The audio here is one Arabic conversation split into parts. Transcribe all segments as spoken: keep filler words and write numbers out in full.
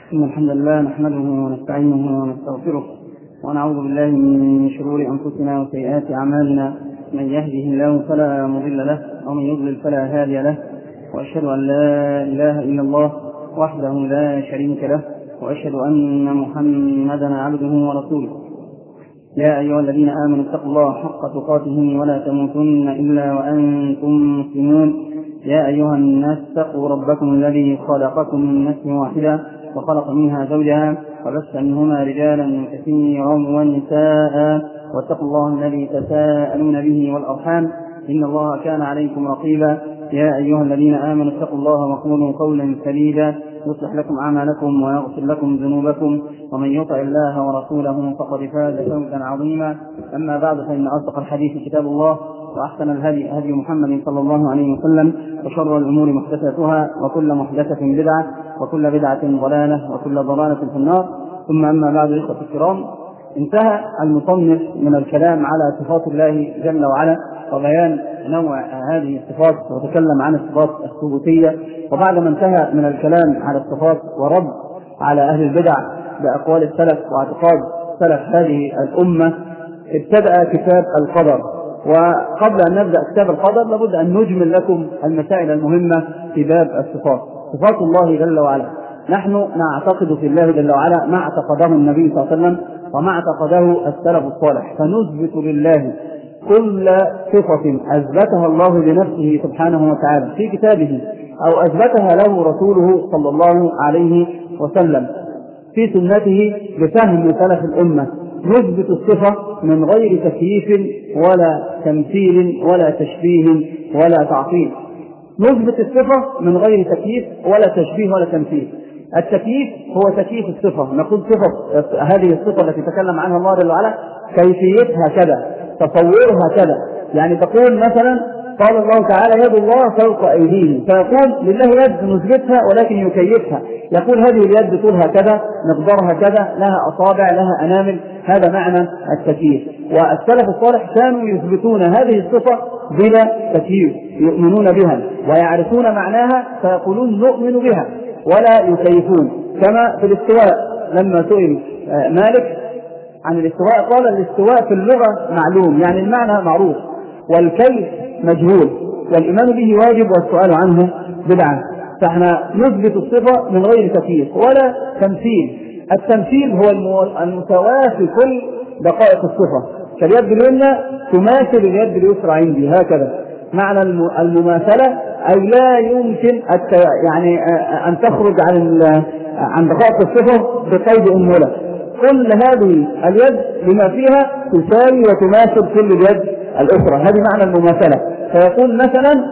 إن الحمد لله نحمده ونستعينه ونستغفره ونعوذ بالله من شرور أنفسنا وسيئات أعمالنا. من يهده الله فلا مضل له ومن يضلل فلا هادي له، وأشهد أن لا إله إلا الله وحده لا شريك له، وأشهد أن محمدا عبده ورسوله. يا أيها الذين آمنوا اتقوا الله حق تقاته ولا تموتن إلا وأنتم مسلمون. يا أيها الناس اتقوا ربكم الذي خلقكم من نفس واحدة وخلق منها زوجها وبث منهما رجالا كثيرا ونساء، واتقوا الله الذي تساءلون به والأرحام إن الله كان عليكم رقيبا. يا أيها الذين آمنوا اتقوا الله وقولوا قولا سديدا يصلح لكم أعمالكم ويغفر لكم ذنوبكم، ومن يطع الله ورسوله فقد فاز فوزا عظيما. أما بعد، فإن أصدق الحديث كتاب الله، وأحسن الهدي هدي محمد صلى الله عليه وسلم، وشر الأمور محدثاتها، وكل محدثة بدعة، وكل بدعة ضلالة، وكل ضلالة في النار. ثم أما بعد، إخوة الكرام، انتهى المصنف من الكلام على صفات الله جل وعلا وبيان نوع هذه الصفات، وتكلم عن الصفات الثبوتية. وبعد ما انتهى من الكلام على الصفات ورد على أهل البدع بأقوال السلف واعتقاد سلف هذه الأمة، ابتدأ كتاب القدر. وقبل أن نبدأ كتاب القدر لابد أن نجمل لكم المسائل المهمة في باب الصفات. صفات الله جل وعلا، نحن نعتقد في الله جل وعلا ما اعتقده النبي صلى الله عليه وسلم وما اعتقده السلف الصالح، فنثبت لله كل صفة أثبتها الله لنفسه سبحانه وتعالى في كتابه أو أثبتها له رسوله صلى الله عليه وسلم في سنته بفهم سلف الأمة. نثبت الصفة من غير تكييف ولا تمثيل ولا تشبيه ولا تعطيل. نثبت الصفة من غير تكييف ولا تشبيه ولا تمثيل. التكييف هو تكييف الصفة، نقول صفة هذه الصفة التي تكلم عنها الله جل وعلا كيفيتها كذا، تصورها كذا. يعني تقول مثلا قال الله تعالى يد الله فوق أيديهم، فيقول لله يد نثبتها ولكن يكيفها، يقول هذه اليد طولها كذا، مقدارها كذا، لها أصابع، لها أنامل. هذا معنى التكييف. والسلف الصالح كانوا يثبتون هذه الصفة بلا تكييف، يؤمنون بها ويعرفون معناها فيقولون نؤمن بها ولا يكيفون. كما في الاستواء، لما سئل مالك عن الاستواء قال الاستواء في اللغة معلوم، يعني المعنى معروف، والكيف مجهول، والإيمان به واجب والسؤال عنه بدعة. فاحنا نثبت الصفة من غير تكييف ولا تمثيل. التمثيل هو المساواة في كل دقائق الصفة، كاليد اليمنى تماثل اليد اليسرى عندي، هكذا معنى المماثلة. أي لا يمكن يعني أن تخرج عن عن دقائق الصفة بقيد أنملة. كل هذه اليد لما فيها تساوي وتماثل كل اليد الأخرى، هذه معنى المماثلة. فيقول مثلا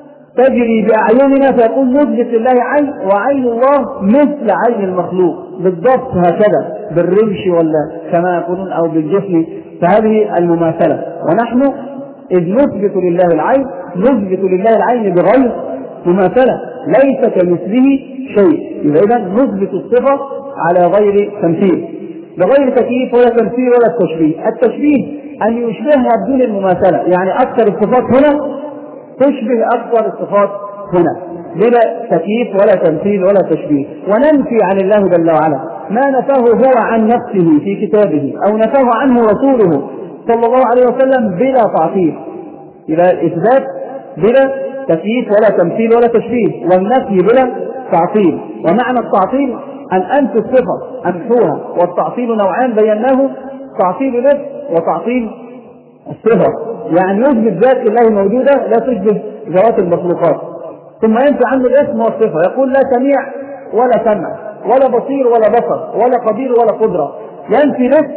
تجري بأعيننا، فيقول نثبت لله عين وعين الله مثل عين المخلوق بالضبط، هكذا بالرمش ولا كما يقولون أو بالجسم. فهذه المماثلة. ونحن إذ نثبت لله العين نثبت لله العين بغير مماثلة، ليس كمثله شيء. إذا نثبت الصفة على غير تمثيل، بغير تكييف ولا تمثيل ولا تشبيه. التشبيه أن يشبهها بدون المماثلة، يعني أكثر الصفات هنا تشبه أكثر الصفات هنا بلا تكييف ولا تمثيل ولا تشبيه. وننفي عن الله جل وعلا ما نفاه هو عن نفسه في كتابه أو نفاه عنه رسوله صلى الله عليه وسلم بلا تعطيل. إلى الإثبات بلا تكييف ولا تمثيل ولا تشبيه، والنفي بلا تعطيل. ومعنى التعطيل أن أنفي الصفة أمحوها، والتعطيل نوعان بيناه: تعطيل نفس وتعطيل الصفة. يعني يثبت ذات الله موجودة لا تشبه ذوات المخلوقات، ثم ينفي عنه الاسم والصفة، يقول لا سميع ولا سمع ولا بصير ولا بصر ولا قدير ولا قدرة. ينفي نفس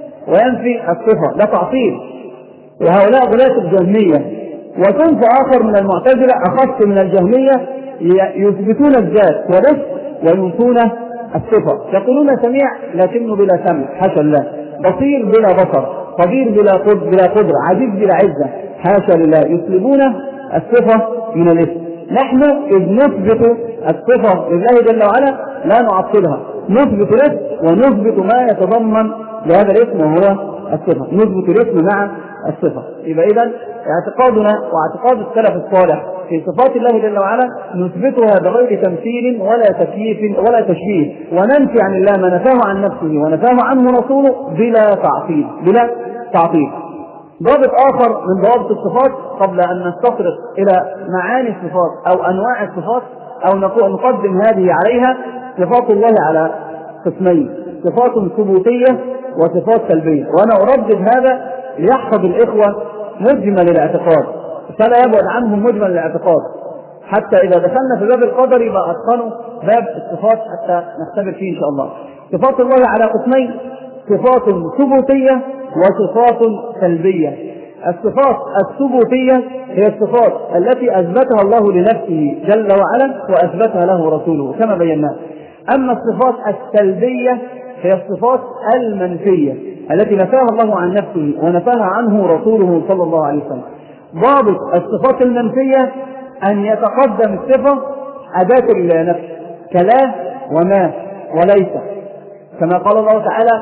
وينفي الصفة، لا تعطيل. وهؤلاء غلاة الجهمية. وصنف آخر من المعتزلة أخص من الجهمية يثبتون الذات ونفس وينفون الصفة. يقولون سميع لكنه بلا سمع، حاشا الله. بصير بلا بصر، قدير بلا قدر بلا قدرة، عزيز بلا عزة، حاشا لله. يسلبون الصفة من الاسم. نحن إذ نثبت الصفة لله جل وعلا لا نعطلها، نثبت الاسم ونثبت ما يتضمن لهذا الاسم وهو الصفة. نثبت الاسم مع الصفة. يبقى إذن اعتقادنا واعتقاد السلف الصالح في صفات الله جل وعلا نثبتها بغير تمثيل ولا تكييف ولا تشبيه، وننفي عن الله ما نفاه عن نفسه ونفاه عنه رسوله بلا تعطيل بلا تعطيل. ضابط آخر من ضوابط الصفات قبل أن نستطرق إلى معاني الصفات أو أنواع الصفات أو نقدم هذه عليها، صفات الله على قسمين: صفات ثبوتية وصفات سلبية. وأنا أردد هذا ليحفظ الإخوة مجمل الاعتقاد فلا يبعد عنهم مجمل الاعتقاد، حتى إذا دخلنا في باب القدر يبقى أتقنوا باب الصفات حتى نختبر فيه إن شاء الله. صفات الله على قسمين: صفات ثبوتية وصفات سلبية. الصفات الثبوتية هي الصفات التي أثبتها الله لنفسه جل وعلا وأثبتها له رسوله كما بينا. أما الصفات السلبية هي الصفات المنفية التي نفاها الله عن نفسه ونفاها عنه رسوله صلى الله عليه وسلم. ضابط الصفات المنفية أن يتقدم الصفة أداة النفس كلا وما وليس، كما قال الله تعالى: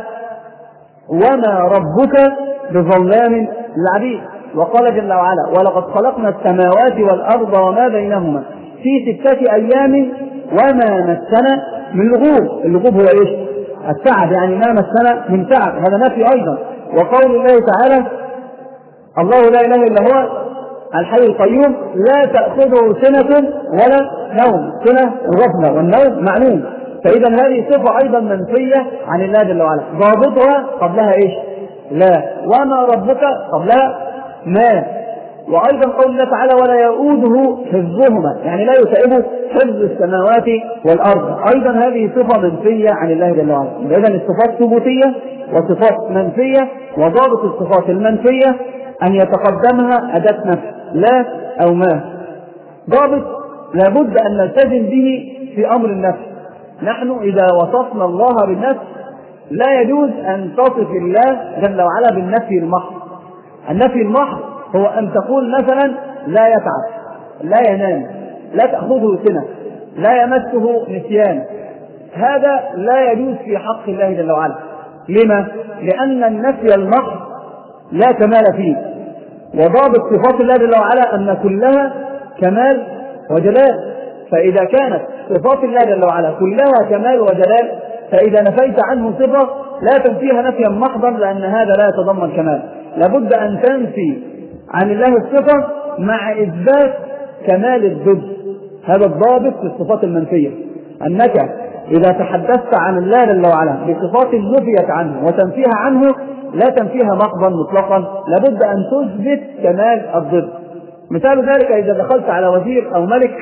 وما ربك بظلام للعبيد. وقال جل وعلا: ولقد خلقنا السماوات والأرض وما بينهما في ستة أيام وما مسنا من لغوب. اللغوب هو إيش؟ التعب، يعني ما مسنا من تعب، هذا نفي أيضا. وقول الله تعالى: الله لا إله إلا هو الحي القيوم لا تأخذه سنة ولا نوم. سنة الغفلة والنوم معلوم. فإذا هذه صفة أيضا منفية عن الله جل وعلا. ضابطها قبلها إيش؟ لا. وما ربك قبلها ما. وأيضا قول الله تعالى: ولا يؤوده حفظهما، يعني لا يتعبه حفظ السماوات والأرض. أيضا هذه صفة منفية عن الله جل وعلا. إذن الصفات ثبوتية وصفات منفية، وضابط الصفات المنفية أن يتقدمها أداة نفس لا أو ما. ضابط لابد أن نلتزم به في أمر النفس. نحن إذا وصفنا الله بالنفس لا يجوز أن تصف الله جل وعلا بالنفي المحض. النفي المحض هو أن تقول مثلا: لا يتعب، لا ينام، لا تأخذه سنة، لا يمسه نسيان. هذا لا يجوز في حق الله جل وعلا. لما؟ لأن النفي المحض لا كمال فيه. وضابط صفات الله جل وعلا أن كلها كمال وجلال. فإذا كانت صفات الله جل وعلا كلها كمال وجلال، فإذا نفيت عنه صفة لا تنفيها نفيا محضا، لأن هذا لا يتضمن كمال. لابد أن تنفي عن الله الصفة مع إثبات كمال الضد. هذا الضابط في الصفات المنفية، أنك إذا تحدثت عن الله جل وعلا بصفات نفيت عنه وتنفيها عنه لا تنفيها محضا مطلقا، لابد أن تثبت كمال الضد. مثال ذلك: إذا دخلت على وزير أو ملك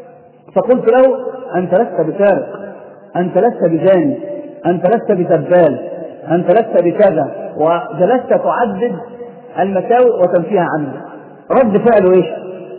فقلت له: أنت لست بسارق، أنت لست بزاني، أنت لست بسبال، أنت لست بكذا، وجلست تعدد المساوئ وتنفيها عنه، رد فعله إيش؟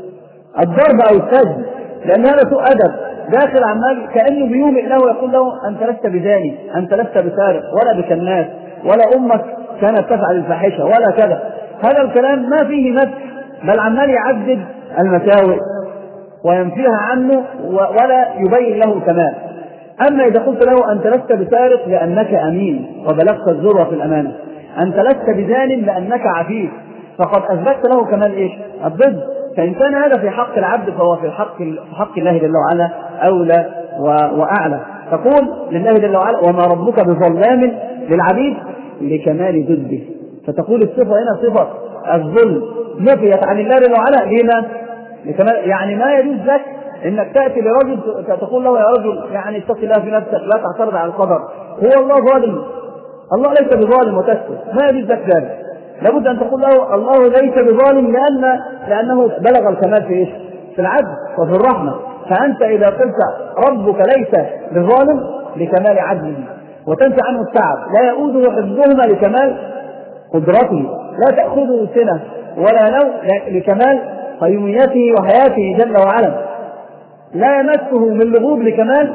الضرب أو السجن، لأن هذا سوء أدب. داخل عمال كأنه بيومئ له يقول له: أنت لست بزاني، أنت لست بسارق ولا بكناس، ولا أمك كانت تفعل الفاحشة ولا كذا. هذا الكلام ما فيه مدح، بل عمال يعدد المساوئ وينفيها عنه ولا يبين له كمال. أما إذا قلت له: أنت لست بسارق لأنك أمين وبلغت الذروة في الأمانة، أنت لست بزان لأنك عفيف، فقد أثبت له كمال إيش؟ الضد. فإن كان هذا في حق العبد فهو في حق في حق الله جل وعلا أولى وأعلى. تقول لله جل وعلا: وما ربك بظلام للعبيد، لكمال ضده. فتقول الصفة هنا صفة الظلم نفيت عن الله جل وعلا. لما؟ لكمال. يعني ما يجوز لك انك تأتي لرجل تقول له: يا رجل يعني اتق الله في نفسك، لا تعترض على القدر، هو الله ظالم، الله ليس بظالم، وتسكت. ما يجوز لك ذلك. لابد ان تقول له: الله ليس بظالم لأن لأنه بلغ الكمال في ايش؟ في العدل وفي الرحمة. فأنت إذا قلت ربك ليس بظالم لكمال عدله وتنفي عنه التعب، لا يؤوده حفظهما لكمال قدرته، لا تأخذه سنة ولا نوم لكمال قيوميته وحياته جل وعلا، لا يمسه من لغوب لكمال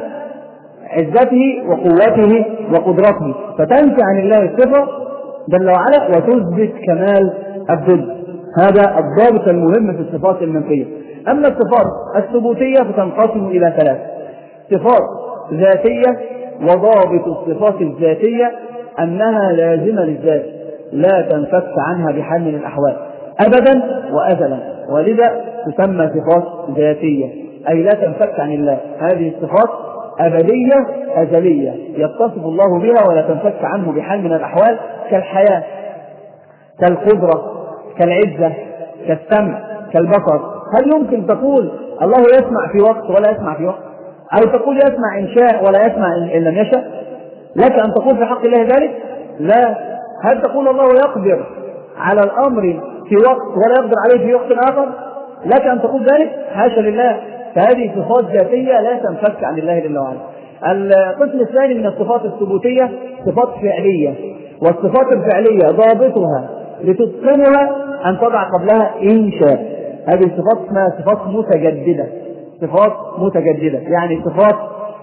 عزته وقوته وقدرته. فتنفي عن الله الصفة جل وعلا وتثبت كمال الضد. هذا الضابط المهم في الصفات المنفية. أما الصفات الثبوتية فتنقسم إلى ثلاث: صفات ذاتية، وضابط الصفات الذاتية أنها لازمة للذات، لا تنفك عنها بحال من الأحوال أبدا وأزلا، ولذا تسمى صفات ذاتية، أي لا تنفك عن الله. هذه الصفات أبدية أزلية يتصف الله بها ولا تنفك عنه بحال من الأحوال، كالحياة، كالقدرة، كالعزة، كالسمع، كالبصر. هل يمكن تقول الله يسمع في وقت ولا يسمع في وقت، أو تقول يسمع إن شاء ولا يسمع إن لم يشاء؟ لك أن تقول في حق الله ذلك؟ لا. هل تقول الله يقدر على الأمر في وقت ولا يقدر عليه في وقت آخر؟ لك أن تقول ذلك؟ حاشا لله. فهذه صفات ذاتية لا تنفك عن الله جل وعلا. القسم الثاني من الصفات الثبوتية صفات فعلية، والصفات الفعلية ضابطها لتتقنها أن تضع قبلها إن شاء. هذه الصفات اسمها صفات متجددة، صفات متجددة يعني صفات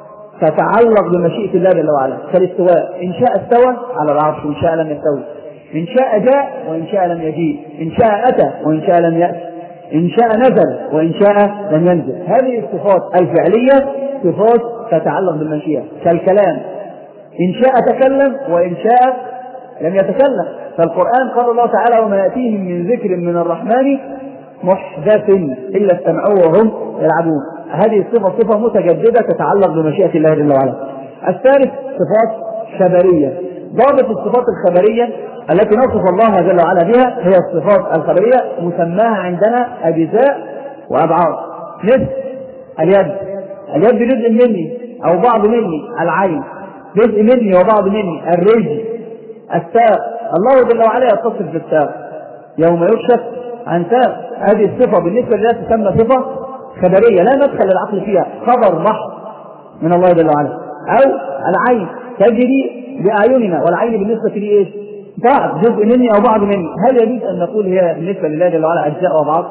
تتعلق بمشيئة الله جل وعلا، كالاستواء، إن شاء استوى على العرش وإن شاء لم يستوي، إن شاء جاء وإن شاء لم يجيء، إن شاء أتى وإن شاء لم يأتي، إن شاء نزل وإن شاء لم ينزل. هذه الصفات الفعلية صفات تتعلق بالمشيئة، كالكلام، إن شاء تكلم وإن شاء لم يتكلم. فالقرآن قال الله تعالى وما يأتيهم من ذكر من الرحمن محدث إلا استمعوه وهم يلعبون. هذه الصفة صفة متجددة تتعلق بمشيئة الله جل وعلا. الثالث صفات خبرية. ضابط الصفات الخبرية التي نصف الله جل وعلا بها هي الصفات الخبرية مسماها عندنا أجزاء وأبعاد. مثل اليد، اليد جزء مني أو بعض مني، العين جزء مني وبعض مني، الرجل، الساق. الله جل وعلا يتصف بالساق يوم يكشف عن ساق. هذه الصفة بالنسبة لله تسمى صفة خبرية لا ندخل العقل فيها، خبر محض من الله جل وعلا. أو العين تجري بأعيننا، والعين بالنسبة لي إيش؟ بعض، جزء مني أو بعض مني. هل يجوز أن نقول هي بالنسبة لله جل وعلا أجزاء وبعض؟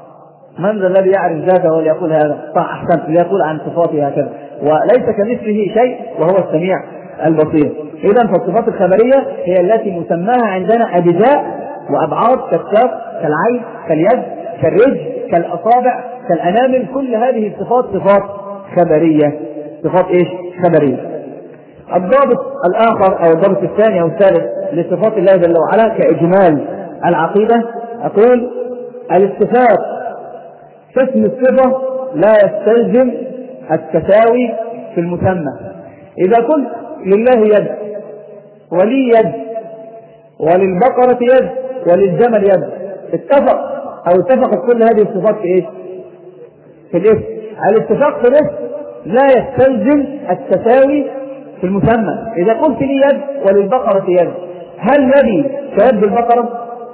من ذا الذي يعرف ذاته وليقول هذا؟ صح، أحسنت، ليقول عن صفاته هكذا. وليس كمثله شيء وهو السميع البصير. إذن فالصفات الخبرية هي التي مسماها عندنا أجزاء وأبعاد، كالساق، كالعين، كاليد، كالرجل، كالأصابع، كالأنامل. كل هذه الصفات صفات خبرية، صفات إيش؟ خبرية. الضابط الآخر أو الضابط الثاني أو الثالث لصفات الله جل وعلا كإجمال العقيدة، أقول الاستفاق في اسم الصفة لا يستلزم التساوي في المسمى. إذا قلت لله يد ولي يد وللبقرة يد وللجمل يد، اتفق أو اتفقت كل هذه الصفات في إيش؟ في الاسم. الاتفاق في الاسم لا يستلزم التساوي في المسمى. إذا قلت لي يد وللبقرة يد، هل يدي كيد البقرة؟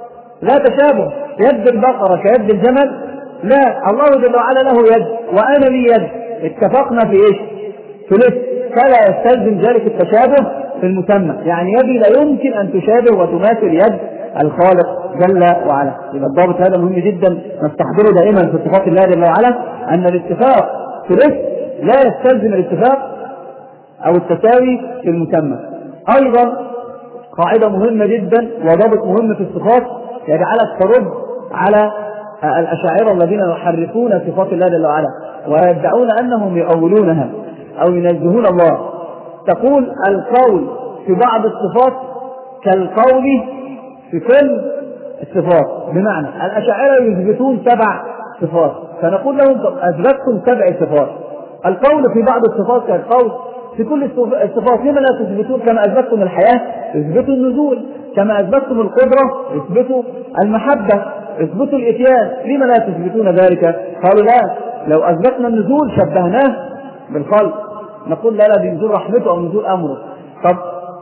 لا تشابه. يد البقرة كيد الجمل؟ لا. الله جل وعلا له يد وأنا لي يد، اتفقنا في إيش؟ في الاسم، فلا يستلزم ذلك التشابه في المسمى. يعني يدي لا يمكن أن تشابه وتماثل يد الخالق جل وعلا. إذا الضابط هذا مهم جدا نستحضره دائما في صفات الله جل وعلا، أن الاتفاق في الاسم لا يستلزم الاتفاق أو التساوي في المسمى. أيضا قاعدة مهمة جدا وضابط مهم في الصفات يجعلك ترد على الأشاعرة الذين يحرفون صفات الله جل وعلا ويدعون أنهم يؤولونها أو ينزهون الله. تقول القول في بعض الصفات كالقول في كل الصفات، بمعنى الأشاعرة يثبتون سبع صفات فنقول لهم أثبتتم سبع صفات. القول في بعض الصفات كالقول في كل الصفات. لما لا تثبتون؟ كما أثبتتم الحياة اثبتوا النزول، كما أثبتتم القدرة اثبتوا المحبة، اثبتوا الإتيان. لما لا تثبتون ذلك؟ قالوا لا، لو أثبتنا النزول شبهناه بالخلق، نقول لا لا دي نزول رحمته أو نزول أمره. طب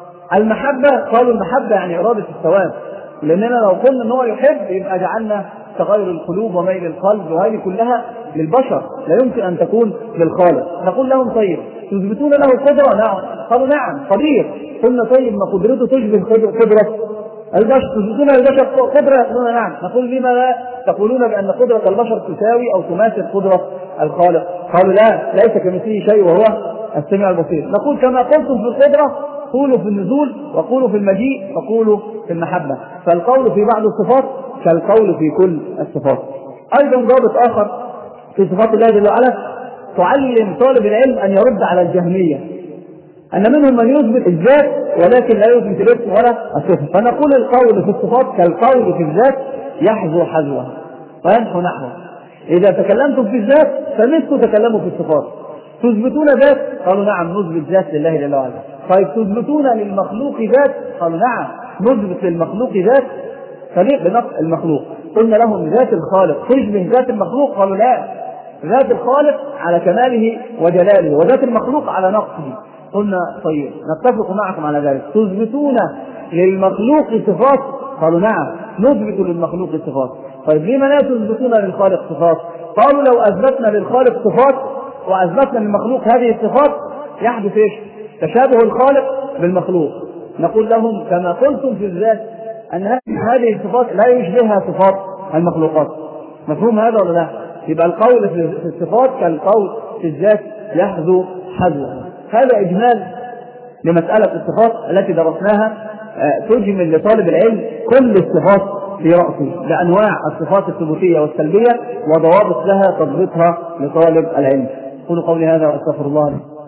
المحبة، قالوا المحبة يعني إرادة الثواب، لأننا لو قلنا أنه يحب يبقى جعلنا تغير القلوب وميل القلب، وهذه كلها للبشر لا يمكن أن تكون للخالق. نقول لهم طيب تثبتون له قدرة؟ نعم. قالوا نعم قدير. قلنا طيب ما قدرته تشبه قدرة البشر، تثبتون البشر قدرة؟ يقولون نعم. نقول لما لا تقولون بأن قدرة البشر تساوي أو تماثل قدرة الخالق؟ قالوا لا، ليس كمثله شيء وهو السميع البصير. نقول كما قلتم في القدرة قولوا في النزول، وقولوا في المجيء، وقولوا في المحبة. فالقول في بعض الصفات كالقول في كل الصفات. أيضا ضابط آخر في صفات الله جل وعلا، تعلم طالب العلم أن يرد على الجهمية. أن منهم من يثبت الذات ولكن لا يثبت الاسم ولا الصفة. فنقول القول في الصفات كالقول في الذات يحذو حذوها وينحو نحوه. إذا تكلمتم في الذات فمثل تكلموا في الصفات. تثبتون ذات؟ قالوا نعم نثبت ذات لله جل وعلا. طيب تثبتون للمخلوق ذات؟ قالوا نعم نثبت للمخلوق ذات. فليه بنقص المخلوق؟ قلنا لهم ذات الخالق تشبه ذات المخلوق؟ قالوا لا، ذات الخالق على كماله وجلاله وذات المخلوق على نقصه. قلنا طيب نتفق معكم على ذلك. تثبتون للمخلوق صفات؟ قالوا نعم نثبت للمخلوق صفات. طيب لما لا تثبتون للخالق صفات؟ قالوا لو أثبتنا للخالق صفات وأثبتنا للمخلوق هذه الصفات يحدث ايش؟ تشابه الخالق بالمخلوق. نقول لهم كما قلتم في الذات أن هذه الصفات لا يشبهها صفات المخلوقات. مفهوم هذا ولا لا؟ يبقى القول في الصفات كالقول في الذات يحذو حذوها. هذا إجمال لمسألة الصفات التي درسناها. تجمل لطالب العلم كل الصفات في رأسه بأنواع الصفات الثبوتية والسلبية وضوابط لها تضبطها لطالب العلم. قولوا قولي هذا وأستغفر الله.